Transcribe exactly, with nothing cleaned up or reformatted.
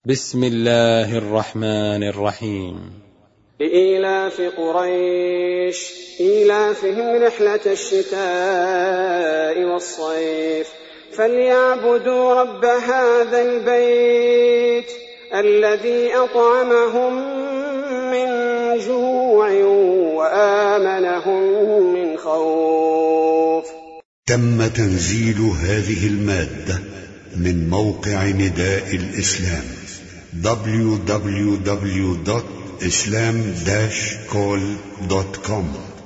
بسم الله الرحمن الرحيم. لإيلاف قريش إيلافهم رحلة الشتاء والصيف فليعبدوا رب هذا البيت الذي أطعمهم من جوع وآمنهم من خوف. تم تنزيل هذه المادة من موقع نداء الإسلام دبليو دبليو دبليو دوت إسلام داش كول دوت كوم.